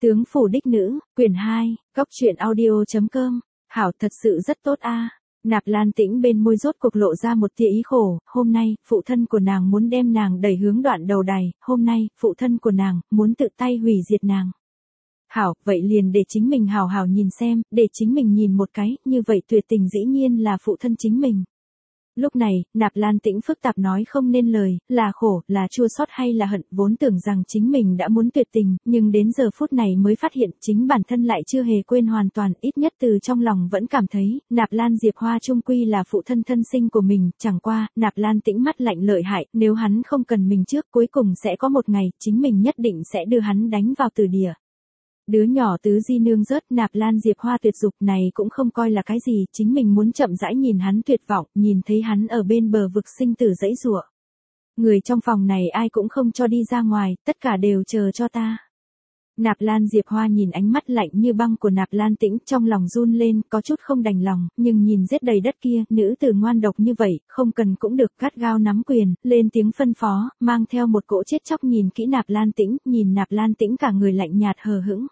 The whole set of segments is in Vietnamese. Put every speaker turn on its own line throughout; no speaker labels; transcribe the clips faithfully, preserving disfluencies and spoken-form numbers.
Tướng phủ đích nữ, quyển hai, góc truyện audio.com, hảo thật sự rất tốt a. Nạp Lan Tĩnh bên môi rốt cuộc lộ ra một tia ý khổ, hôm nay, phụ thân của nàng muốn đem nàng đẩy hướng đoạn đầu đày, hôm nay, phụ thân của nàng, muốn tự tay hủy diệt nàng. Hảo, vậy liền để chính mình hảo hảo nhìn xem, để chính mình nhìn một cái, như vậy tuyệt tình dĩ nhiên là phụ thân chính mình. Lúc này, Nạp Lan Tĩnh phức tạp nói không nên lời, là khổ, là chua xót hay là hận, vốn tưởng rằng chính mình đã muốn tuyệt tình, nhưng đến giờ phút này mới phát hiện chính bản thân lại chưa hề quên hoàn toàn, ít nhất từ trong lòng vẫn cảm thấy, Nạp Lan Diệp Hoa chung quy là phụ thân thân sinh của mình, chẳng qua, Nạp Lan Tĩnh mắt lạnh lợi hại, nếu hắn không cần mình trước, cuối cùng sẽ có một ngày, chính mình nhất định sẽ đưa hắn đánh vào tử địa. Đứa nhỏ tứ di nương rớt, Nạp Lan Diệp Hoa tuyệt dục này cũng không coi là cái gì, chính mình muốn chậm rãi nhìn hắn tuyệt vọng, nhìn thấy hắn ở bên bờ vực sinh tử dãy giụa. Người trong phòng này ai cũng không cho đi ra ngoài, tất cả đều chờ cho ta. Nạp Lan Diệp Hoa nhìn ánh mắt lạnh như băng của Nạp Lan Tĩnh, trong lòng run lên, có chút không đành lòng, nhưng nhìn giết đầy đất kia, nữ tử ngoan độc như vậy, không cần cũng được, gắt gao nắm quyền, lên tiếng phân phó, mang theo một cỗ chết chóc nhìn kỹ Nạp Lan Tĩnh, nhìn Nạp Lan Tĩnh cả người lạnh nhạt hờ hững.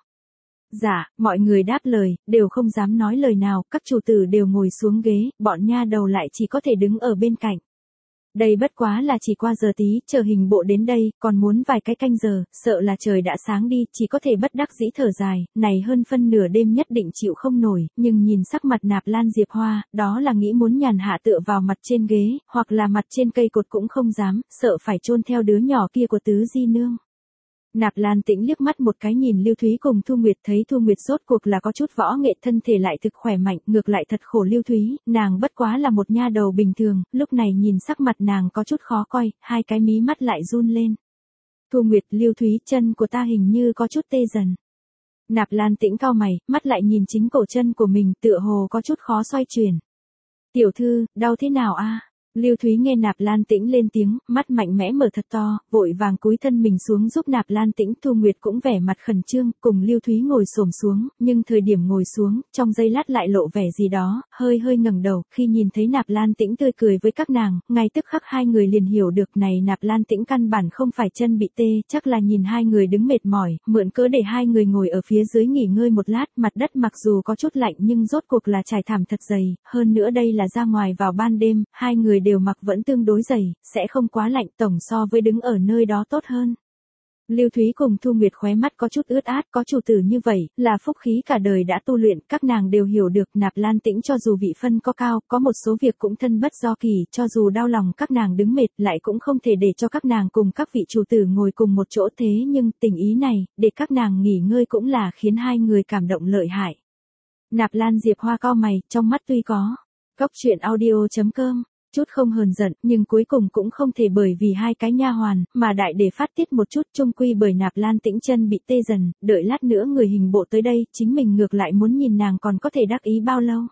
Dạ, mọi người đáp lời, đều không dám nói lời nào, các chủ tử đều ngồi xuống ghế, bọn nha đầu lại chỉ có thể đứng ở bên cạnh. Đây bất quá là chỉ qua giờ tí, chờ hình bộ đến đây, còn muốn vài cái canh giờ, sợ là trời đã sáng đi, chỉ có thể bất đắc dĩ thở dài, này hơn phân nửa đêm nhất định chịu không nổi, nhưng nhìn sắc mặt Nạp Lan Diệp Hoa, đó là nghĩ muốn nhàn hạ tựa vào mặt trên ghế, hoặc là mặt trên cây cột cũng không dám, sợ phải chôn theo đứa nhỏ kia của tứ di nương. Nạp Lan Tĩnh liếc mắt một cái nhìn Lưu Thúy cùng Thu Nguyệt, thấy Thu Nguyệt rốt cuộc là có chút võ nghệ, thân thể lại thực khỏe mạnh, ngược lại thật khổ Lưu Thúy, nàng bất quá là một nha đầu bình thường, lúc này nhìn sắc mặt nàng có chút khó coi, hai cái mí mắt lại run lên. Thu Nguyệt, Lưu Thúy, chân của ta hình như có chút tê dần. Nạp Lan Tĩnh cau mày, mắt lại nhìn chính cổ chân của mình, tựa hồ có chút khó xoay chuyển. Tiểu thư, đau thế nào a? Lưu Thúy nghe Nạp Lan Tĩnh lên tiếng, mắt mạnh mẽ mở thật to, vội vàng cúi thân mình xuống giúp Nạp Lan Tĩnh. Thu Nguyệt cũng vẻ mặt khẩn trương, cùng Lưu Thúy ngồi xổm xuống, nhưng thời điểm ngồi xuống, trong giây lát lại lộ vẻ gì đó, hơi hơi ngẩng đầu, khi nhìn thấy Nạp Lan Tĩnh tươi cười với các nàng, ngay tức khắc hai người liền hiểu được này Nạp Lan Tĩnh căn bản không phải chân bị tê, chắc là nhìn hai người đứng mệt mỏi, mượn cớ để hai người ngồi ở phía dưới nghỉ ngơi một lát, mặt đất mặc dù có chút lạnh nhưng rốt cuộc là trải thảm thật dày, hơn nữa đây là ra ngoài vào ban đêm, hai người đều mặc vẫn tương đối dày, sẽ không quá lạnh, tổng so với đứng ở nơi đó tốt hơn. Lưu Thúy cùng Thu Nguyệt khóe mắt có chút ướt át, có chủ tử như vậy, là phúc khí cả đời đã tu luyện, các nàng đều hiểu được Nạp Lan Tĩnh cho dù vị phân có cao, có một số việc cũng thân bất do kỳ, cho dù đau lòng các nàng đứng mệt, lại cũng không thể để cho các nàng cùng các vị chủ tử ngồi cùng một chỗ, thế nhưng tình ý này, để các nàng nghỉ ngơi cũng là khiến hai người cảm động lợi hại. Nạp Lan Diệp Hoa cau mày, trong mắt tuy có góc truyện audio.com chút không hờn giận, nhưng cuối cùng cũng không thể bởi vì hai cái nha hoàn, mà đại để phát tiết một chút, chung quy bởi Nạp Lan Tĩnh chân bị tê dần, đợi lát nữa người hình bộ tới đây, chính mình ngược lại muốn nhìn nàng còn có thể đắc ý bao lâu.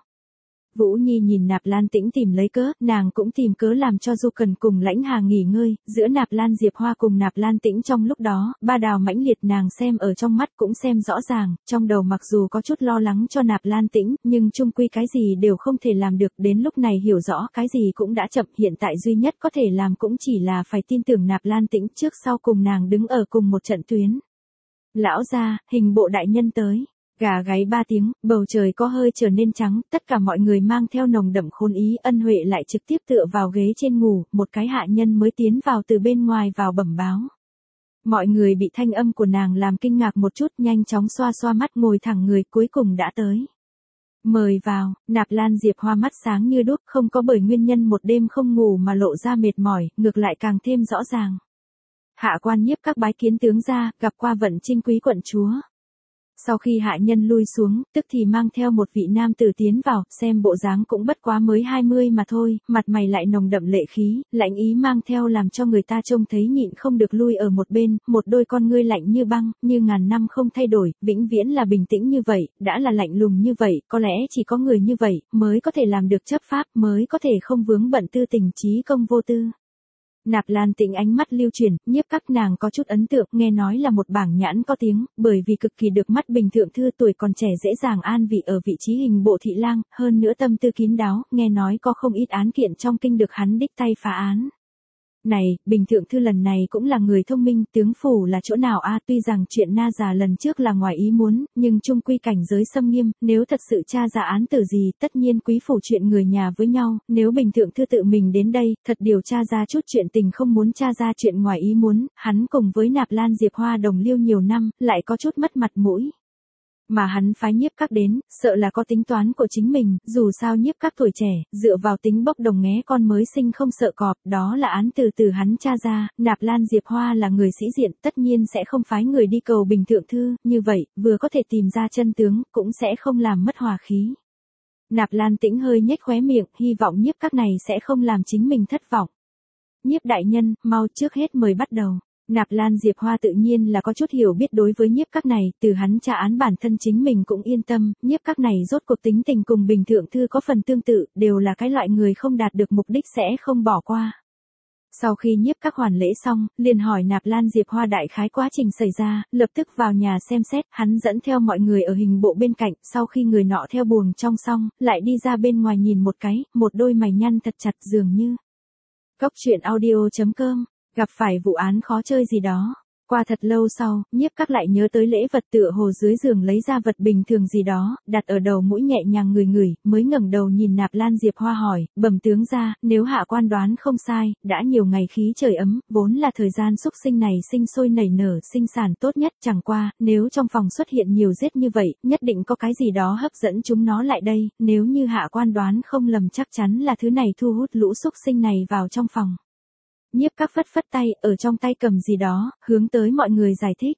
Vũ Nhi nhìn Nạp Lan Tĩnh tìm lấy cớ, nàng cũng tìm cớ làm cho Du Cần cùng Lãnh Hà nghỉ ngơi, giữa Nạp Lan Diệp Hoa cùng Nạp Lan Tĩnh trong lúc đó, ba đào mãnh liệt nàng xem ở trong mắt cũng xem rõ ràng, trong đầu mặc dù có chút lo lắng cho Nạp Lan Tĩnh, nhưng chung quy cái gì đều không thể làm được, đến lúc này hiểu rõ cái gì cũng đã chậm, hiện tại duy nhất có thể làm cũng chỉ là phải tin tưởng Nạp Lan Tĩnh trước sau cùng nàng đứng ở cùng một trận tuyến. Lão gia, hình bộ đại nhân tới. Gà gáy ba tiếng, bầu trời có hơi trở nên trắng, tất cả mọi người mang theo nồng đậm khôn ý, Ân Huệ lại trực tiếp tựa vào ghế trên ngủ, một cái hạ nhân mới tiến vào từ bên ngoài vào bẩm báo. Mọi người bị thanh âm của nàng làm kinh ngạc một chút, nhanh chóng xoa xoa mắt ngồi thẳng người, cuối cùng đã tới. Mời vào, Nạp Lan Diệp Hoa mắt sáng như đuốc, không có bởi nguyên nhân một đêm không ngủ mà lộ ra mệt mỏi, ngược lại càng thêm rõ ràng. Hạ quan nhiếp các bái kiến tướng gia, gặp qua Vận Trinh quý quận chúa. Sau khi hạ nhân lui xuống, tức thì mang theo một vị nam tử tiến vào, xem bộ dáng cũng bất quá mới hai mươi mà thôi, mặt mày lại nồng đậm lệ khí, lãnh ý mang theo làm cho người ta trông thấy nhịn không được lui ở một bên, một đôi con ngươi lạnh như băng, như ngàn năm không thay đổi, vĩnh viễn là bình tĩnh như vậy, đã là lạnh lùng như vậy, có lẽ chỉ có người như vậy, mới có thể làm được chấp pháp, mới có thể không vướng bận tư tình trí công vô tư. Nạp Lan Tĩnh ánh mắt lưu chuyển, nhiếp các nàng có chút ấn tượng, nghe nói là một bảng nhãn có tiếng, bởi vì cực kỳ được mắt bình thượng thư, tuổi còn trẻ dễ dàng an vị ở vị trí hình bộ thị lang, hơn nữa tâm tư kín đáo, nghe nói có không ít án kiện trong kinh được hắn đích tay phá án. Này, Bình thượng thư lần này cũng là người thông minh, tướng phủ là chỗ nào a? Tuy rằng chuyện na già lần trước là ngoài ý muốn, nhưng chung quy cảnh giới xâm nghiêm, nếu thật sự tra ra án tử gì, tất nhiên quý phủ chuyện người nhà với nhau, nếu Bình thượng thư tự mình đến đây, thật điều tra ra chút chuyện tình không muốn tra ra chuyện ngoài ý muốn, hắn cùng với Nạp Lan Diệp Hoa đồng liêu nhiều năm, lại có chút mất mặt mũi. Mà hắn phái Nhiếp Các đến, sợ là có tính toán của chính mình, dù sao Nhiếp Các tuổi trẻ, dựa vào tính bốc đồng nghé con mới sinh không sợ cọp, đó là án từ từ hắn tra ra, Nạp Lan Diệp Hoa là người sĩ diện, tất nhiên sẽ không phái người đi cầu Bình thượng thư, như vậy, vừa có thể tìm ra chân tướng, cũng sẽ không làm mất hòa khí. Nạp Lan Tĩnh hơi nhếch khóe miệng, hy vọng Nhiếp Các này sẽ không làm chính mình thất vọng. Nhiếp đại nhân, mau trước hết mời bắt đầu. Nạp Lan Diệp Hoa tự nhiên là có chút hiểu biết đối với Nhiếp Các này, từ hắn tra án bản thân chính mình cũng yên tâm, Nhiếp Các này rốt cuộc tính tình cùng Bình thượng thư có phần tương tự, đều là cái loại người không đạt được mục đích sẽ không bỏ qua. Sau khi Nhiếp Các hoàn lễ xong, liền hỏi Nạp Lan Diệp Hoa đại khái quá trình xảy ra, lập tức vào nhà xem xét, hắn dẫn theo mọi người ở hình bộ bên cạnh, sau khi người nọ theo buồng trong xong, lại đi ra bên ngoài nhìn một cái, một đôi mày nhăn thật chặt dường như. Cốc truyện audio chấm com Gặp phải vụ án khó chơi gì đó. Qua thật lâu sau, Nhiếp Các lại nhớ tới lễ vật tựa hồ dưới giường lấy ra vật bình thường gì đó, đặt ở đầu mũi nhẹ nhàng ngửi ngửi, mới ngẩng đầu nhìn Nạp Lan Diệp Hoa hỏi, bẩm tướng ra, nếu hạ quan đoán không sai, đã nhiều ngày khí trời ấm, vốn là thời gian xúc sinh này sinh sôi nảy nở, sinh sản tốt nhất, chẳng qua, nếu trong phòng xuất hiện nhiều rết như vậy, nhất định có cái gì đó hấp dẫn chúng nó lại đây, nếu như hạ quan đoán không lầm chắc chắn là thứ này thu hút lũ xúc sinh này vào trong phòng. Nhiếp Các phất phất tay, ở trong tay cầm gì đó, hướng tới mọi người giải thích.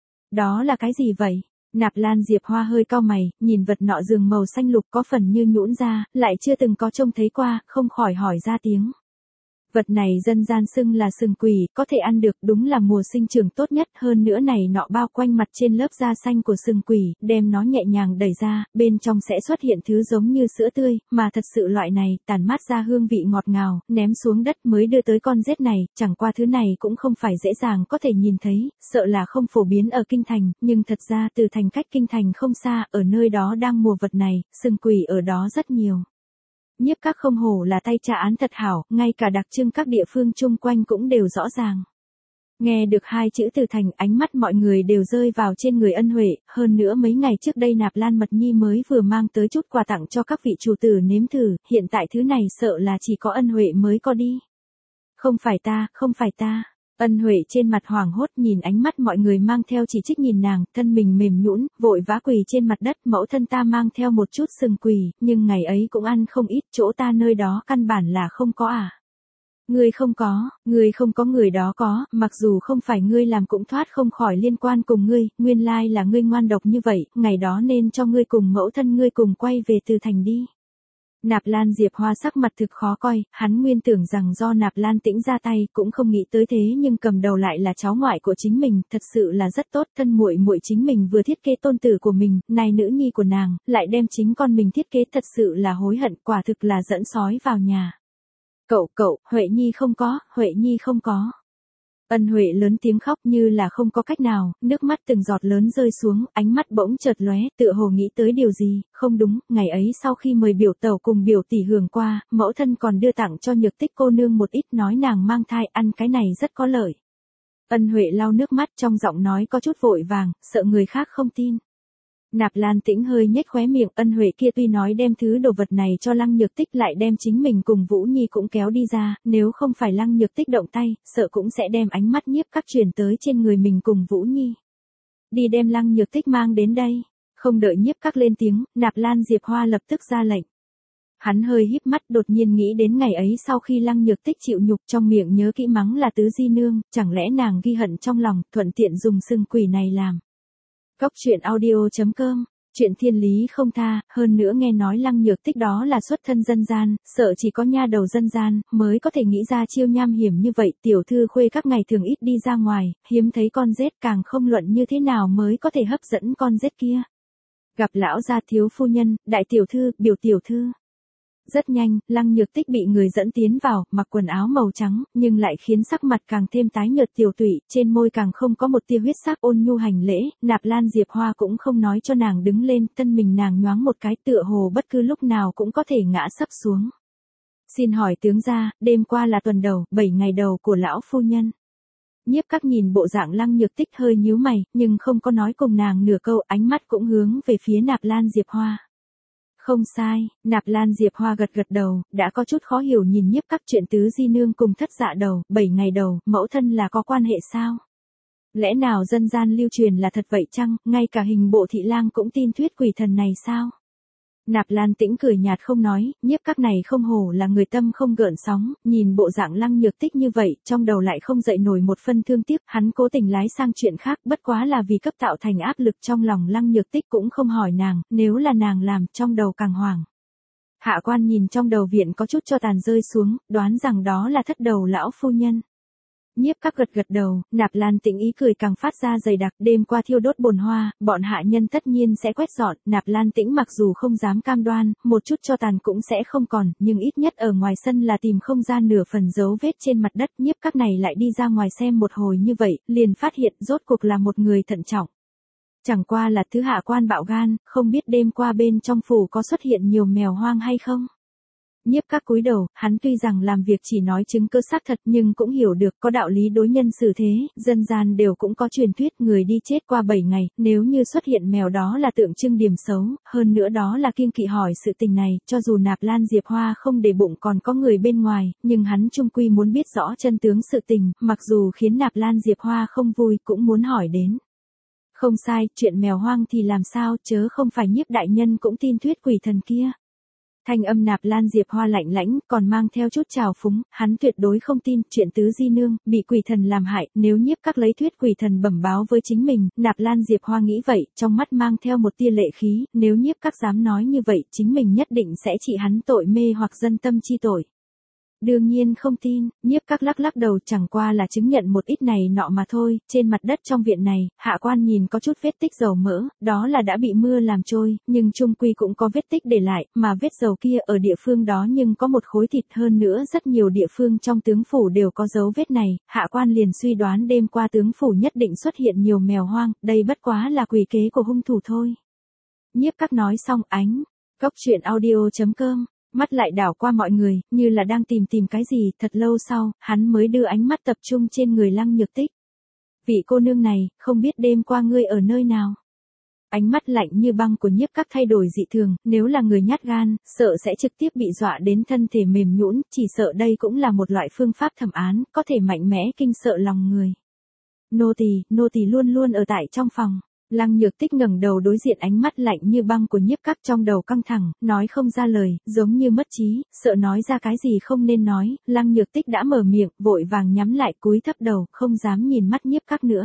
Đó là cái gì vậy? Nạp Lan Diệp Hoa hơi cau mày, nhìn vật nọ giường màu xanh lục có phần như nhũn ra, lại chưa từng có trông thấy qua, không khỏi hỏi ra tiếng. Vật này dân gian xưng là sừng quỷ, có thể ăn được, đúng là mùa sinh trưởng tốt nhất, hơn nữa này nọ bao quanh mặt trên lớp da xanh của sừng quỷ, đem nó nhẹ nhàng đẩy ra, bên trong sẽ xuất hiện thứ giống như sữa tươi, mà thật sự loại này, tản mát ra hương vị ngọt ngào, ném xuống đất mới đưa tới con rết này, chẳng qua thứ này cũng không phải dễ dàng có thể nhìn thấy, sợ là không phổ biến ở kinh thành, nhưng thật ra từ thành cách kinh thành không xa, ở nơi đó đang mùa vật này, sừng quỷ ở đó rất nhiều. Nhiếp Các không hổ là tay tra án thật hảo, ngay cả đặc trưng các địa phương chung quanh cũng đều rõ ràng. Nghe được hai chữ từ thành, ánh mắt mọi người đều rơi vào trên người Ân Huệ, hơn nữa mấy ngày trước đây Nạp Lan Mật Nhi mới vừa mang tới chút quà tặng cho các vị chủ tử nếm thử, hiện tại thứ này sợ là chỉ có Ân Huệ mới có đi. Không phải ta, không phải ta. Ân Huệ trên mặt hoảng hốt nhìn ánh mắt mọi người mang theo chỉ trích nhìn nàng, thân mình mềm nhũn, vội vã quỳ trên mặt đất, mẫu thân ta mang theo một chút sừng quỳ, nhưng ngày ấy cũng ăn không ít, chỗ ta nơi đó căn bản là không có à. Ngươi không có, ngươi không có người đó có, mặc dù không phải ngươi làm cũng thoát không khỏi liên quan cùng ngươi, nguyên lai là ngươi ngoan độc như vậy, ngày đó nên cho ngươi cùng mẫu thân ngươi cùng quay về từ thành đi. Nạp Lan Diệp Hoa sắc mặt thực khó coi, hắn nguyên tưởng rằng do Nạp Lan Tĩnh ra tay, cũng không nghĩ tới thế nhưng cầm đầu lại là cháu ngoại của chính mình, thật sự là rất tốt, thân muội muội chính mình vừa thiết kế tôn tử của mình, này nữ nhi của nàng, lại đem chính con mình thiết kế, thật sự là hối hận, quả thực là dẫn sói vào nhà. Cậu, cậu, Huệ Nhi không có, Huệ Nhi không có. Ân Huệ lớn tiếng khóc như là không có cách nào, nước mắt từng giọt lớn rơi xuống, ánh mắt bỗng chợt lóe, tựa hồ nghĩ tới điều gì, không đúng, ngày ấy sau khi mời biểu tẩu cùng biểu tỷ hưởng qua, mẫu thân còn đưa tặng cho Nhược Tích cô nương một ít, nói nàng mang thai, ăn cái này rất có lợi. Ân Huệ lau nước mắt, trong giọng nói có chút vội vàng, sợ người khác không tin. Nạp Lan Tĩnh hơi nhếch khóe miệng, Ân Huệ kia tuy nói đem thứ đồ vật này cho Lăng Nhược Tích, lại đem chính mình cùng Vũ Nhi cũng kéo đi ra, nếu không phải Lăng Nhược Tích động tay, sợ cũng sẽ đem ánh mắt Nhiếp Các chuyển tới trên người mình cùng Vũ Nhi. Đi đem Lăng Nhược Tích mang đến đây. Không đợi Nhiếp Các lên tiếng, Nạp Lan Diệp Hoa lập tức ra lệnh. Hắn hơi híp mắt, đột nhiên nghĩ đến ngày ấy sau khi Lăng Nhược Tích chịu nhục, trong miệng nhớ kỹ mắng là tứ di nương, chẳng lẽ nàng ghi hận trong lòng, thuận tiện dùng sừng quỷ này làm. Cốc truyện audio chấm com Chuyện thiên lý không tha, hơn nữa nghe nói Lăng Nhược Tích đó là xuất thân dân gian, sợ chỉ có nha đầu dân gian, mới có thể nghĩ ra chiêu nham hiểm như vậy, tiểu thư khuê các ngày thường ít đi ra ngoài, hiếm thấy con rết, càng không luận như thế nào mới có thể hấp dẫn con rết kia. Gặp lão gia thiếu phu nhân, đại tiểu thư, biểu tiểu thư. Rất nhanh, Lăng Nhược Tích bị người dẫn tiến vào, mặc quần áo màu trắng, nhưng lại khiến sắc mặt càng thêm tái nhợt tiểu tụy, trên môi càng không có một tia huyết sắc, ôn nhu hành lễ, Nạp Lan Diệp Hoa cũng không nói cho nàng đứng lên, thân mình nàng nhoáng một cái, tựa hồ bất cứ lúc nào cũng có thể ngã sấp xuống. Xin hỏi tướng gia, đêm qua là tuần đầu, bảy ngày đầu của lão phu nhân. Nhiếp Các nhìn bộ dạng Lăng Nhược Tích hơi nhíu mày, nhưng không có nói cùng nàng nửa câu, ánh mắt cũng hướng về phía Nạp Lan Diệp Hoa. Không sai, Nạp Lan Diệp Hoa gật gật đầu, đã có chút khó hiểu nhìn Nhiếp Các chuyện tứ di nương cùng thất dạ đầu, bảy ngày đầu, mẫu thân là có quan hệ sao? Lẽ nào dân gian lưu truyền là thật vậy chăng, ngay cả hình bộ thị lang cũng tin thuyết quỷ thần này sao? Nạp Lan Tĩnh cười nhạt không nói, Nhiếp Các này không hổ là người tâm không gợn sóng, nhìn bộ dạng Lăng Nhược Tích như vậy, trong đầu lại không dậy nổi một phân thương tiếc, hắn cố tình lái sang chuyện khác, bất quá là vì cấp tạo thành áp lực trong lòng Lăng Nhược Tích cũng không hỏi nàng, nếu là nàng làm, trong đầu càng hoảng. Hạ quan nhìn trong đầu viện có chút cho tàn rơi xuống, đoán rằng đó là thất đầu lão phu nhân. Nhiếp Các gật gật đầu, Nạp Lan Tĩnh ý cười càng phát ra dày đặc, đêm qua thiêu đốt bồn hoa, bọn hạ nhân tất nhiên sẽ quét dọn, Nạp Lan Tĩnh mặc dù không dám cam đoan, một chút cho tàn cũng sẽ không còn, nhưng ít nhất ở ngoài sân là tìm không ra nửa phần dấu vết trên mặt đất. Nhiếp Các này lại đi ra ngoài xem một hồi như vậy, liền phát hiện rốt cuộc là một người thận trọng. Chẳng qua là thứ hạ quan bạo gan, không biết đêm qua bên trong phủ có xuất hiện nhiều mèo hoang hay không. Nhiếp Các cúi đầu, hắn tuy rằng làm việc chỉ nói chứng cơ xác thật nhưng cũng hiểu được có đạo lý đối nhân xử thế, dân gian đều cũng có truyền thuyết người đi chết qua bảy ngày, nếu như xuất hiện mèo đó là tượng trưng điểm xấu, hơn nữa đó là kiêng kỵ hỏi sự tình này, cho dù Nạp Lan Diệp Hoa không để bụng còn có người bên ngoài, nhưng hắn chung quy muốn biết rõ chân tướng sự tình, mặc dù khiến Nạp Lan Diệp Hoa không vui cũng muốn hỏi đến. Không sai, chuyện mèo hoang thì làm sao, chớ không phải Nhiếp đại nhân cũng tin thuyết quỷ thần kia. Thanh âm Nạp Lan Diệp Hoa lạnh lãnh, còn mang theo chút trào phúng, hắn tuyệt đối không tin, chuyện tứ di nương, bị quỷ thần làm hại, nếu Nhiếp Các lấy thuyết quỷ thần bẩm báo với chính mình, Nạp Lan Diệp Hoa nghĩ vậy, trong mắt mang theo một tia lệ khí, nếu Nhiếp Các dám nói như vậy, chính mình nhất định sẽ trị hắn tội mê hoặc dân tâm chi tội. Đương nhiên không tin, Nhiếp Các lắc lắc đầu, chẳng qua là chứng nhận một ít này nọ mà thôi, trên mặt đất trong viện này, hạ quan nhìn có chút vết tích dầu mỡ, đó là đã bị mưa làm trôi, nhưng chung quy cũng có vết tích để lại, mà vết dầu kia ở địa phương đó nhưng có một khối thịt, hơn nữa rất nhiều địa phương trong tướng phủ đều có dấu vết này, hạ quan liền suy đoán đêm qua tướng phủ nhất định xuất hiện nhiều mèo hoang, đây bất quá là quỷ kế của hung thủ thôi. Nhiếp Các nói xong ánh, góc truyện audio chấm com. Mắt lại đảo qua mọi người, như là đang tìm tìm cái gì, thật lâu sau, hắn mới đưa ánh mắt tập trung trên người Lăng Nhược Tích. Vị cô nương này, không biết đêm qua ngươi ở nơi nào? Ánh mắt lạnh như băng của Nhiếp Các thay đổi dị thường, nếu là người nhát gan, sợ sẽ trực tiếp bị dọa đến thân thể mềm nhũn, chỉ sợ đây cũng là một loại phương pháp thẩm án, có thể mạnh mẽ kinh sợ lòng người. Nô tỳ, nô tỳ luôn luôn ở tại trong phòng. Lăng Nhược Tích ngẩng đầu đối diện ánh mắt lạnh như băng của Nhiếp Các, trong đầu căng thẳng, nói không ra lời, giống như mất trí, sợ nói ra cái gì không nên nói, Lăng Nhược Tích đã mở miệng, vội vàng nhắm lại cúi thấp đầu, không dám nhìn mắt Nhiếp Các nữa.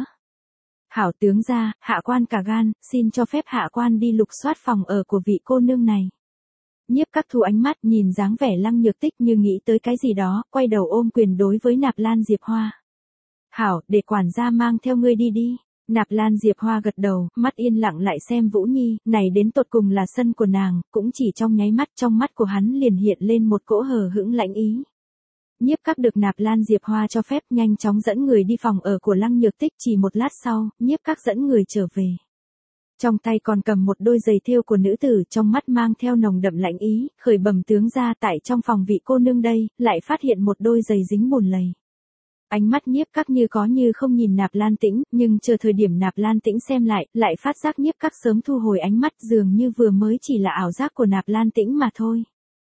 Hảo tướng gia, hạ quan cả gan, xin cho phép hạ quan đi lục soát phòng ở của vị cô nương này. Nhiếp Các thu ánh mắt, nhìn dáng vẻ Lăng Nhược Tích như nghĩ tới cái gì đó, quay đầu ôm quyền đối với Nạp Lan Diệp Hoa. Hảo, để quản gia mang theo ngươi đi đi. Nạp Lan Diệp Hoa gật đầu, mắt yên lặng lại xem Vũ Nhi, này đến tột cùng là sân của nàng, cũng chỉ trong nháy mắt trong mắt của hắn liền hiện lên một cỗ hờ hững lãnh ý. Nhiếp Các được Nạp Lan Diệp Hoa cho phép nhanh chóng dẫn người đi phòng ở của Lăng Nhược Tích, chỉ một lát sau, Nhiếp Các dẫn người trở về. Trong tay còn cầm một đôi giày thêu của nữ tử, trong mắt mang theo nồng đậm lãnh ý, khởi bẩm tướng gia, tại trong phòng vị cô nương đây, lại phát hiện một đôi giày dính bùn lầy. Ánh mắt Nhiếp Các như có như không nhìn Nạp Lan Tĩnh, nhưng chờ thời điểm Nạp Lan Tĩnh xem lại, lại phát giác Nhiếp Các sớm thu hồi ánh mắt, dường như vừa mới chỉ là ảo giác của Nạp Lan Tĩnh mà thôi.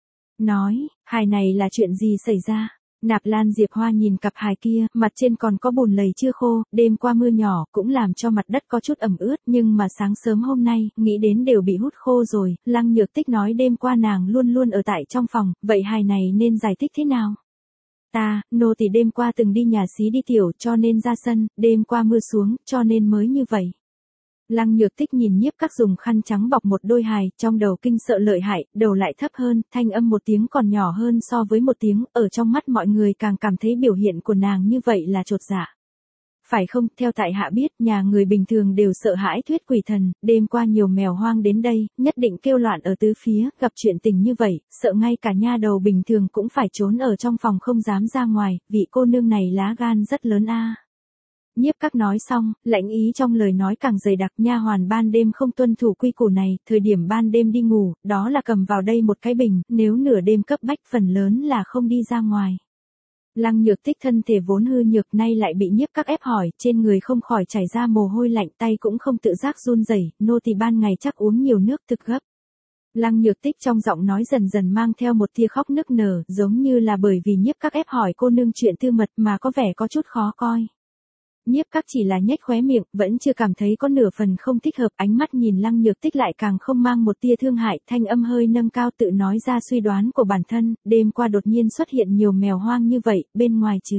Nói, hài này là chuyện gì xảy ra? Nạp Lan Diệp Hoa nhìn cặp hài kia, mặt trên còn có bùn lầy chưa khô, đêm qua mưa nhỏ, cũng làm cho mặt đất có chút ẩm ướt, nhưng mà sáng sớm hôm nay, nghĩ đến đều bị hút khô rồi, Lăng Nhược Tích nói đêm qua nàng luôn luôn ở tại trong phòng, vậy hài này nên giải thích thế nào? Ta, nô tỳ đêm qua từng đi nhà xí đi tiểu cho nên ra sân, đêm qua mưa xuống, cho nên mới như vậy. Lăng Nhược Tích nhìn Nhiếp Các dùng khăn trắng bọc một đôi hài, trong đầu kinh sợ lợi hại, đầu lại thấp hơn, thanh âm một tiếng còn nhỏ hơn so với một tiếng, ở trong mắt mọi người càng cảm thấy biểu hiện của nàng như vậy là chột dạ. Phải không, theo tại hạ biết, nhà người bình thường đều sợ hãi thuyết quỷ thần, đêm qua nhiều mèo hoang đến đây, nhất định kêu loạn ở tứ phía, gặp chuyện tình như vậy, sợ ngay cả nha đầu bình thường cũng phải trốn ở trong phòng không dám ra ngoài, vị cô nương này lá gan rất lớn a. Nhiếp Các nói xong, lãnh ý trong lời nói càng dày đặc. Nha hoàn ban đêm không tuân thủ quy củ này, thời điểm ban đêm đi ngủ, đó là cầm vào đây một cái bình, nếu nửa đêm cấp bách phần lớn là không đi ra ngoài. Lăng Nhược Tích thân thể vốn hư nhược nay lại bị Nhiếp Các ép hỏi, trên người không khỏi chảy ra mồ hôi lạnh, tay cũng không tự giác run rẩy, nô tỳ ban ngày chắc uống nhiều nước thực gấp. Lăng Nhược Tích trong giọng nói dần dần mang theo một tia khóc nức nở, giống như là bởi vì Nhiếp Các ép hỏi cô nương chuyện tư mật mà có vẻ có chút khó coi. Nhiếp Các chỉ là nhếch khóe miệng, vẫn chưa cảm thấy có nửa phần không thích hợp, ánh mắt nhìn Lăng Nhược Tích lại càng không mang một tia thương hại, thanh âm hơi nâng cao tự nói ra suy đoán của bản thân, đêm qua đột nhiên xuất hiện nhiều mèo hoang như vậy, bên ngoài trừ.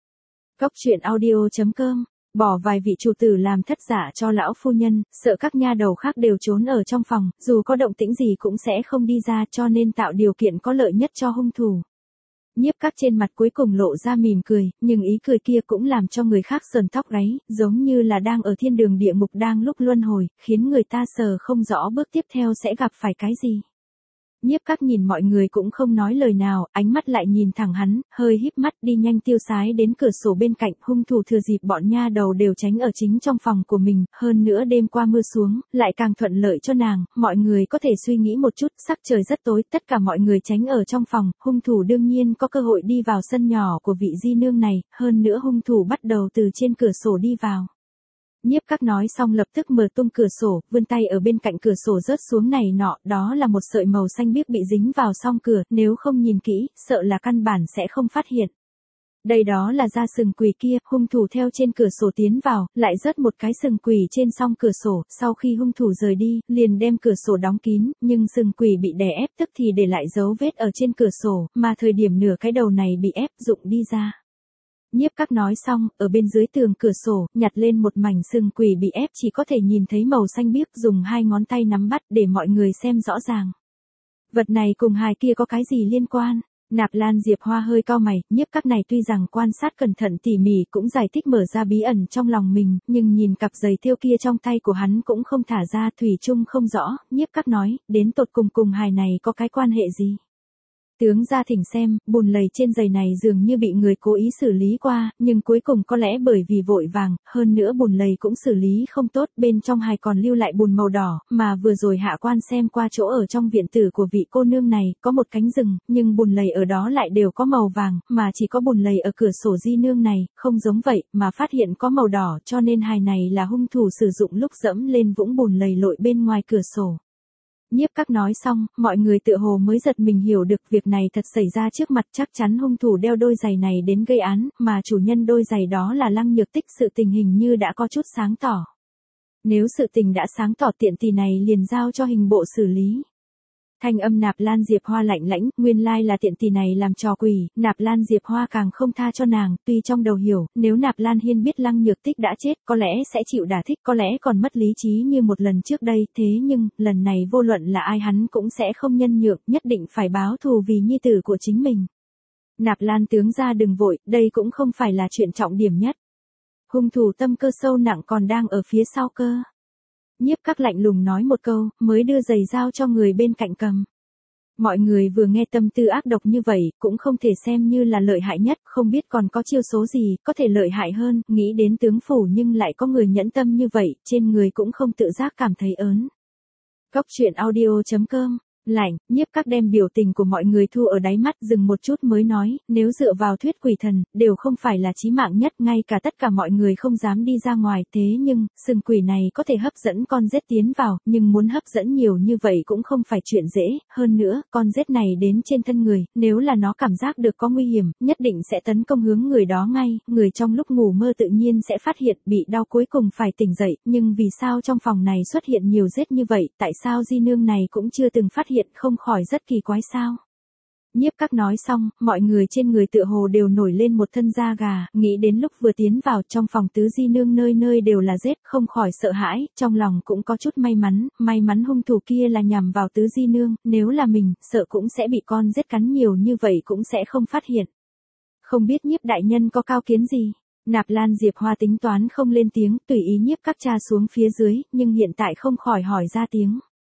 Cốc truyện audio chấm com, bỏ vài vị chủ tử làm thất giả cho lão phu nhân, sợ các nha đầu khác đều trốn ở trong phòng, dù có động tĩnh gì cũng sẽ không đi ra, cho nên tạo điều kiện có lợi nhất cho hung thủ. Nhiếp Các trên mặt cuối cùng lộ ra mỉm cười, nhưng ý cười kia cũng làm cho người khác sờn tóc gáy, giống như là đang ở thiên đường địa ngục đang lúc luân hồi, khiến người ta sờ không rõ bước tiếp theo sẽ gặp phải cái gì. Nhiếp Các nhìn mọi người cũng không nói lời nào, ánh mắt lại nhìn thẳng hắn, hơi híp mắt đi nhanh tiêu sái đến cửa sổ bên cạnh. Hung thủ thừa dịp bọn nha đầu đều tránh ở chính trong phòng của mình, hơn nữa đêm qua mưa xuống, lại càng thuận lợi cho nàng. Mọi người có thể suy nghĩ một chút, sắc trời rất tối, tất cả mọi người tránh ở trong phòng, hung thủ đương nhiên có cơ hội đi vào sân nhỏ của vị di nương này, hơn nữa hung thủ bắt đầu từ trên cửa sổ đi vào. Nhiếp Các nói xong lập tức mở tung cửa sổ, vươn tay ở bên cạnh cửa sổ rớt xuống này nọ, đó là một sợi màu xanh biếc bị dính vào song cửa, nếu không nhìn kỹ, sợ là căn bản sẽ không phát hiện. Đây đó là da sừng quỷ kia, hung thủ theo trên cửa sổ tiến vào, lại rớt một cái sừng quỷ trên song cửa sổ, sau khi hung thủ rời đi, liền đem cửa sổ đóng kín, nhưng sừng quỷ bị đè ép tức thì để lại dấu vết ở trên cửa sổ, mà thời điểm nửa cái đầu này bị ép rụng đi ra. Nhiếp Các nói xong, ở bên dưới tường cửa sổ, nhặt lên một mảnh sừng quỷ bị ép chỉ có thể nhìn thấy màu xanh biếc, dùng hai ngón tay nắm bắt để mọi người xem rõ ràng. Vật này cùng hài kia có cái gì liên quan? Nạp Lan Diệp Hoa hơi cau mày, Nhiếp Các này tuy rằng quan sát cẩn thận tỉ mỉ cũng giải thích mở ra bí ẩn trong lòng mình, nhưng nhìn cặp giày thêu kia trong tay của hắn cũng không thả ra, thủy chung không rõ. Nhiếp Các nói, đến tột cùng cùng hài này có cái quan hệ gì? Tướng ra thỉnh xem, bùn lầy trên giày này dường như bị người cố ý xử lý qua, nhưng cuối cùng có lẽ bởi vì vội vàng, hơn nữa bùn lầy cũng xử lý không tốt, bên trong hài còn lưu lại bùn màu đỏ, mà vừa rồi hạ quan xem qua chỗ ở trong viện tử của vị cô nương này, có một cánh rừng, nhưng bùn lầy ở đó lại đều có màu vàng, mà chỉ có bùn lầy ở cửa sổ di nương này, không giống vậy, mà phát hiện có màu đỏ, cho nên hài này là hung thủ sử dụng lúc dẫm lên vũng bùn lầy lội bên ngoài cửa sổ. Nhiếp Các nói xong, mọi người tựa hồ mới giật mình hiểu được việc này thật xảy ra trước mặt, chắc chắn hung thủ đeo đôi giày này đến gây án, mà chủ nhân đôi giày đó là Lăng Nhược Tích, sự tình hình như đã có chút sáng tỏ. Nếu sự tình đã sáng tỏ tiện tỷ này liền giao cho hình bộ xử lý. Thanh âm Nạp Lan Diệp Hoa lạnh lãnh, nguyên lai là tiện tỷ này làm trò quỷ, Nạp Lan Diệp Hoa càng không tha cho nàng, tuy trong đầu hiểu, nếu Nạp Lan Hiên biết Lăng Nhược Tích đã chết, có lẽ sẽ chịu đả kích, có lẽ còn mất lý trí như một lần trước đây, thế nhưng, lần này vô luận là ai hắn cũng sẽ không nhân nhượng, nhất định phải báo thù vì nhi tử của chính mình. Nạp Lan tướng gia đừng vội, đây cũng không phải là chuyện trọng điểm nhất. Hung thủ tâm cơ sâu nặng còn đang ở phía sau cơ. Nhiếp Các lạnh lùng nói một câu, mới đưa giày dao cho người bên cạnh cầm. Mọi người vừa nghe tâm tư ác độc như vậy, cũng không thể xem như là lợi hại nhất, không biết còn có chiêu số gì, có thể lợi hại hơn, nghĩ đến tướng phủ nhưng lại có người nhẫn tâm như vậy, trên người cũng không tự giác cảm thấy ớn. Cốc truyện audio chấm com, lạnh, Nhiếp Các đem biểu tình của mọi người thu ở đáy mắt, dừng một chút mới nói, nếu dựa vào thuyết quỷ thần, đều không phải là chí mạng nhất, ngay cả tất cả mọi người không dám đi ra ngoài, thế nhưng, sừng quỷ này có thể hấp dẫn con rết tiến vào, nhưng muốn hấp dẫn nhiều như vậy cũng không phải chuyện dễ, hơn nữa, con rết này đến trên thân người, nếu là nó cảm giác được có nguy hiểm, nhất định sẽ tấn công hướng người đó ngay, người trong lúc ngủ mơ tự nhiên sẽ phát hiện, bị đau cuối cùng phải tỉnh dậy, nhưng vì sao trong phòng này xuất hiện nhiều rết như vậy, tại sao di nương này cũng chưa từng phát hiện, không khỏi rất kỳ quái sao. Nhiếp Các nói xong, mọi người trên người tựa hồ đều nổi lên một thân da gà, nghĩ đến lúc vừa tiến vào trong phòng tứ di nương nơi nơi đều là rết, không khỏi sợ hãi, trong lòng cũng có chút may mắn, may mắn hung thủ kia là nhằm vào tứ di nương, nếu là mình, sợ cũng sẽ bị con rết cắn nhiều như vậy cũng sẽ không phát hiện. Không biết Nhiếp đại nhân có cao kiến gì? Nạp Lan Diệp Hoa tính toán không lên tiếng, tùy ý Nhiếp Các tra xuống phía dưới, nhưng hiện tại không khỏi hỏi ra tiếng.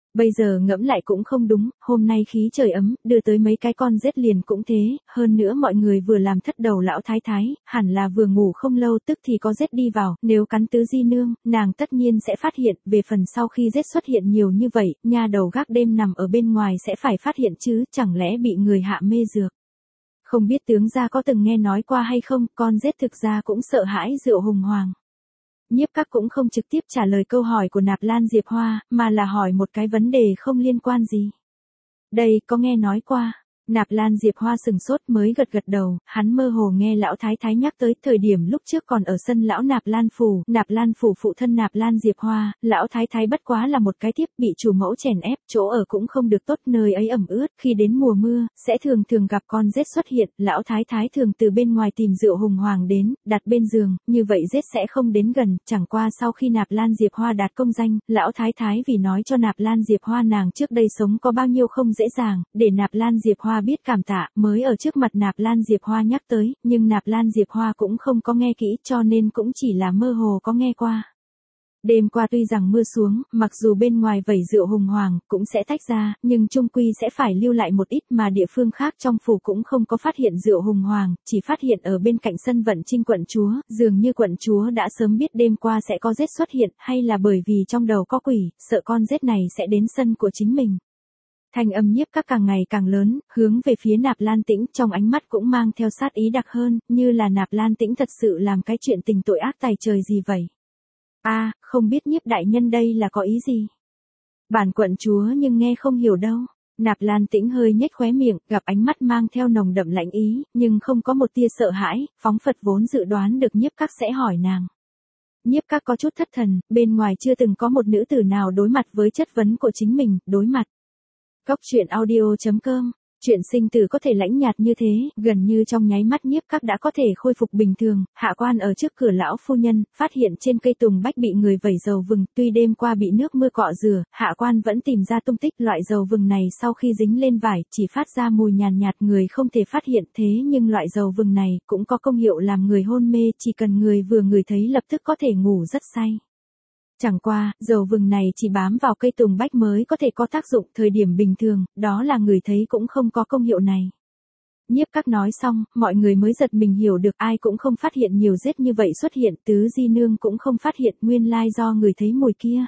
Bây giờ ngẫm lại cũng không đúng, hôm nay khí trời ấm, đưa tới mấy cái con rết liền cũng thế, hơn nữa mọi người vừa làm thất đầu lão thái thái, hẳn là vừa ngủ không lâu tức thì có rết đi vào, nếu cắn tứ di nương, nàng tất nhiên sẽ phát hiện, về phần sau khi rết xuất hiện nhiều như vậy, nha đầu gác đêm nằm ở bên ngoài sẽ phải phát hiện chứ, chẳng lẽ bị người hạ mê dược. Không biết tướng gia có từng nghe nói qua hay không, con rết thực ra cũng sợ hãi rượu hùng hoàng. Nhiếp Các cũng không trực tiếp trả lời câu hỏi của Nạp Lan Diệp Hoa, mà là hỏi một cái vấn đề không liên quan gì. Đây, có nghe nói qua. Nạp Lan Diệp Hoa sừng sốt mới gật gật đầu, hắn mơ hồ nghe lão thái thái nhắc tới thời điểm lúc trước còn ở sân lão Nạp Lan phủ, Nạp Lan phủ phụ thân Nạp Lan Diệp Hoa, lão thái thái bất quá là một cái tiếp bị chủ mẫu chèn ép, chỗ ở cũng không được tốt, nơi ấy ẩm ướt, khi đến mùa mưa, sẽ thường thường gặp con rết xuất hiện, lão thái thái thường từ bên ngoài tìm rượu hùng hoàng đến, đặt bên giường, như vậy rết sẽ không đến gần, chẳng qua sau khi Nạp Lan Diệp Hoa đạt công danh, lão thái thái vì nói cho Nạp Lan Diệp Hoa nàng trước đây sống có bao nhiêu không dễ dàng, để Nạp Lan Diệp Hoa biết cảm tạ, mới ở trước mặt Nạp Lan Diệp Hoa nhắc tới, nhưng Nạp Lan Diệp Hoa cũng không có nghe kỹ cho nên cũng chỉ là mơ hồ có nghe qua. Đêm qua tuy rằng mưa xuống, mặc dù bên ngoài vẩy rượu hùng hoàng cũng sẽ tách ra, nhưng chung quy sẽ phải lưu lại một ít mà địa phương khác trong phủ cũng không có phát hiện rượu hùng hoàng, chỉ phát hiện ở bên cạnh sân vận trinh quận chúa, dường như quận chúa đã sớm biết đêm qua sẽ có rết xuất hiện, hay là bởi vì trong đầu có quỷ, sợ con rết này sẽ đến sân của chính mình. Thanh âm Nhiếp Các càng ngày càng lớn, hướng về phía Nạp Lan Tĩnh, trong ánh mắt cũng mang theo sát ý đặc hơn, như là Nạp Lan Tĩnh thật sự làm cái chuyện tình tội ác tày trời gì vậy. A, à, không biết Nhiếp đại nhân đây là có ý gì? Bản quận chúa nhưng nghe không hiểu đâu. Nạp Lan Tĩnh hơi nhếch khóe miệng, gặp ánh mắt mang theo nồng đậm lãnh ý, nhưng không có một tia sợ hãi, phóng phật vốn dự đoán được Nhiếp Các sẽ hỏi nàng. Nhiếp Các có chút thất thần, bên ngoài chưa từng có một nữ tử nào đối mặt với chất vấn của chính mình, đối mặt. Góc truyện audio chấm com. Chuyện sinh tử có thể lãnh nhạt như thế, gần như trong nháy mắt Nhiếp Các đã có thể khôi phục bình thường, hạ quan ở trước cửa lão phu nhân, phát hiện trên cây tùng bách bị người vẩy dầu vừng, tuy đêm qua bị nước mưa cọ rửa, hạ quan vẫn tìm ra tung tích, loại dầu vừng này sau khi dính lên vải, chỉ phát ra mùi nhàn nhạt, nhạt người không thể phát hiện, thế nhưng loại dầu vừng này cũng có công hiệu làm người hôn mê, chỉ cần người vừa ngửi thấy lập tức có thể ngủ rất say. Chẳng qua, dầu vừng này chỉ bám vào cây tùng bách mới có thể có tác dụng, thời điểm bình thường, đó là người thấy cũng không có công hiệu này. Nhiếp Các nói xong, mọi người mới giật mình hiểu được, ai cũng không phát hiện nhiều rết như vậy xuất hiện, tứ di nương cũng không phát hiện, nguyên lai do người thấy mùi kia.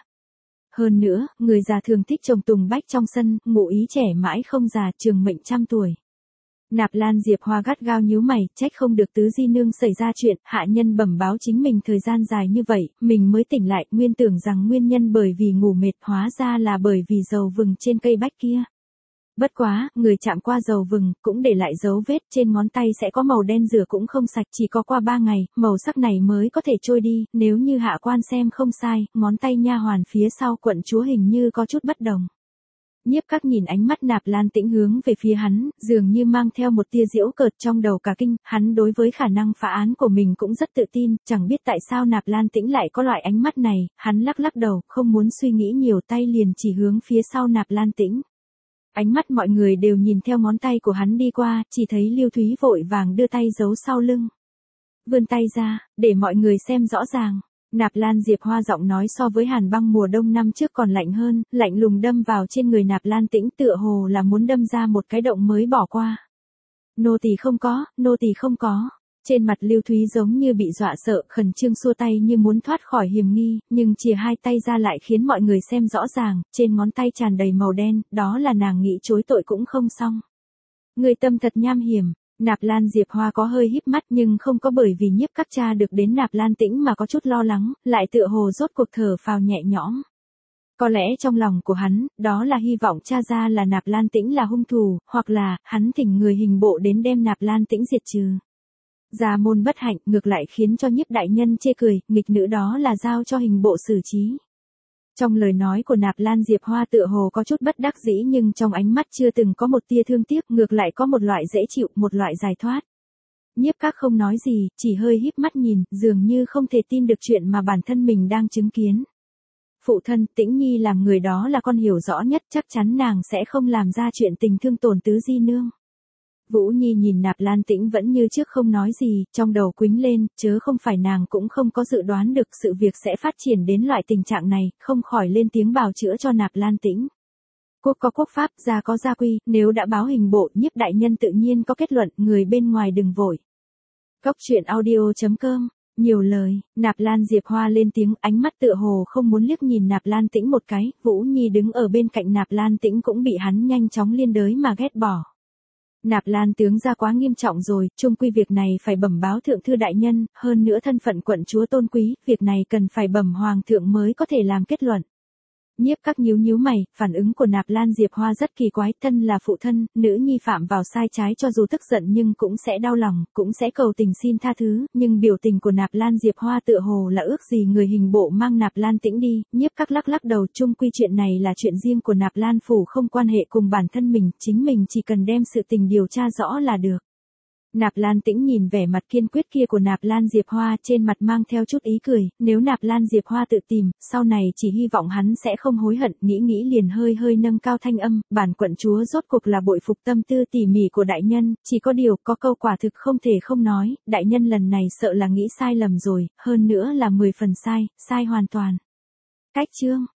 Hơn nữa, người già thường thích trồng tùng bách trong sân, ngụ ý trẻ mãi không già, trường mệnh trăm tuổi. Nạp Lan Diệp Hoa gắt gao nhíu mày, trách không được tứ di nương xảy ra chuyện, hạ nhân bẩm báo chính mình thời gian dài như vậy, mình mới tỉnh lại, nguyên tưởng rằng nguyên nhân bởi vì ngủ mệt, hóa ra là bởi vì dầu vừng trên cây bách kia. Bất quá, người chạm qua dầu vừng, cũng để lại dấu vết, trên ngón tay sẽ có màu đen rửa cũng không sạch, chỉ có qua ba ngày, màu sắc này mới có thể trôi đi, nếu như hạ quan xem không sai, ngón tay nha hoàn phía sau quận chúa hình như có chút bất đồng. Nhiếp Các nhìn ánh mắt Nạp Lan Tĩnh hướng về phía hắn, dường như mang theo một tia giễu cợt trong đầu cả kinh, hắn đối với khả năng phá án của mình cũng rất tự tin, chẳng biết tại sao Nạp Lan Tĩnh lại có loại ánh mắt này, hắn lắc lắc đầu, không muốn suy nghĩ nhiều, tay liền chỉ hướng phía sau Nạp Lan Tĩnh. Ánh mắt mọi người đều nhìn theo ngón tay của hắn đi qua, chỉ thấy Lưu Thúy vội vàng đưa tay giấu sau lưng. Vươn tay ra, để mọi người xem rõ ràng. Nạp Lan Diệp Hoa giọng nói so với hàn băng mùa đông năm trước còn lạnh hơn, lạnh lùng đâm vào trên người Nạp Lan Tĩnh, tựa hồ là muốn đâm ra một cái động mới bỏ qua. Nô tỳ không có, nô tỳ không có. Trên mặt Lưu Thúy giống như bị dọa sợ, khẩn trương xua tay như muốn thoát khỏi hiểm nghi, nhưng chìa hai tay ra lại khiến mọi người xem rõ ràng, trên ngón tay tràn đầy màu đen, đó là nàng nghĩ chối tội cũng không xong. Người tâm thật nham hiểm. Nạp Lan Diệp Hoa có hơi híp mắt nhưng không có bởi vì Nhiếp Các cha được đến Nạp Lan Tĩnh mà có chút lo lắng, lại tựa hồ rốt cuộc thở phào nhẹ nhõm. Có lẽ trong lòng của hắn, đó là hy vọng cha ra là Nạp Lan Tĩnh là hung thủ, hoặc là, hắn thỉnh người hình bộ đến đem Nạp Lan Tĩnh diệt trừ. Gia môn bất hạnh, ngược lại khiến cho Nhiếp đại nhân chê cười, nghịch nữ đó là giao cho hình bộ xử trí. Trong lời nói của Nạp Lan Diệp Hoa tựa hồ có chút bất đắc dĩ nhưng trong ánh mắt chưa từng có một tia thương tiếc, ngược lại có một loại dễ chịu, một loại giải thoát. Nhiếp Các không nói gì, chỉ hơi híp mắt nhìn, dường như không thể tin được chuyện mà bản thân mình đang chứng kiến. Phụ thân, Tĩnh Nhi làm người đó là con hiểu rõ nhất, chắc chắn nàng sẽ không làm ra chuyện tình thương tổn tứ di nương. Vũ Nhi nhìn Nạp Lan Tĩnh vẫn như trước không nói gì, trong đầu quýnh lên, chớ không phải nàng cũng không có dự đoán được sự việc sẽ phát triển đến loại tình trạng này, không khỏi lên tiếng bào chữa cho Nạp Lan Tĩnh. Quốc có quốc pháp, gia có gia quy, nếu đã báo hình bộ, nhiếp đại nhân tự nhiên có kết luận, người bên ngoài đừng vội. Cốc truyện audio chấm com, nhiều lời, Nạp Lan Diệp Hoa lên tiếng, ánh mắt tựa hồ không muốn liếc nhìn Nạp Lan Tĩnh một cái, Vũ Nhi đứng ở bên cạnh Nạp Lan Tĩnh cũng bị hắn nhanh chóng liên đới mà ghét bỏ. Nạp Lan tướng ra quá nghiêm trọng rồi, chung quy việc này phải bẩm báo thượng thư đại nhân, hơn nữa thân phận quận chúa tôn quý, việc này cần phải bẩm hoàng thượng mới có thể làm kết luận. Nhiếp Các nhíu nhíu mày, phản ứng của Nạp Lan Diệp Hoa rất kỳ quái, thân là phụ thân, nữ nhi phạm vào sai trái cho dù tức giận nhưng cũng sẽ đau lòng, cũng sẽ cầu tình xin tha thứ, nhưng biểu tình của Nạp Lan Diệp Hoa tựa hồ là ước gì người hình bộ mang Nạp Lan Tĩnh đi, Nhiếp Các lắc lắc đầu, chung quy chuyện này là chuyện riêng của Nạp Lan phủ không quan hệ cùng bản thân mình, chính mình chỉ cần đem sự tình điều tra rõ là được. Nạp Lan Tĩnh nhìn vẻ mặt kiên quyết kia của Nạp Lan Diệp Hoa, trên mặt mang theo chút ý cười, nếu Nạp Lan Diệp Hoa tự tìm, sau này chỉ hy vọng hắn sẽ không hối hận, nghĩ nghĩ liền hơi hơi nâng cao thanh âm, bản quận chúa rốt cuộc là bội phục tâm tư tỉ mỉ của đại nhân, chỉ có điều, có câu quả thực không thể không nói, đại nhân lần này sợ là nghĩ sai lầm rồi, hơn nữa là mười phần sai, sai hoàn toàn. Cách chương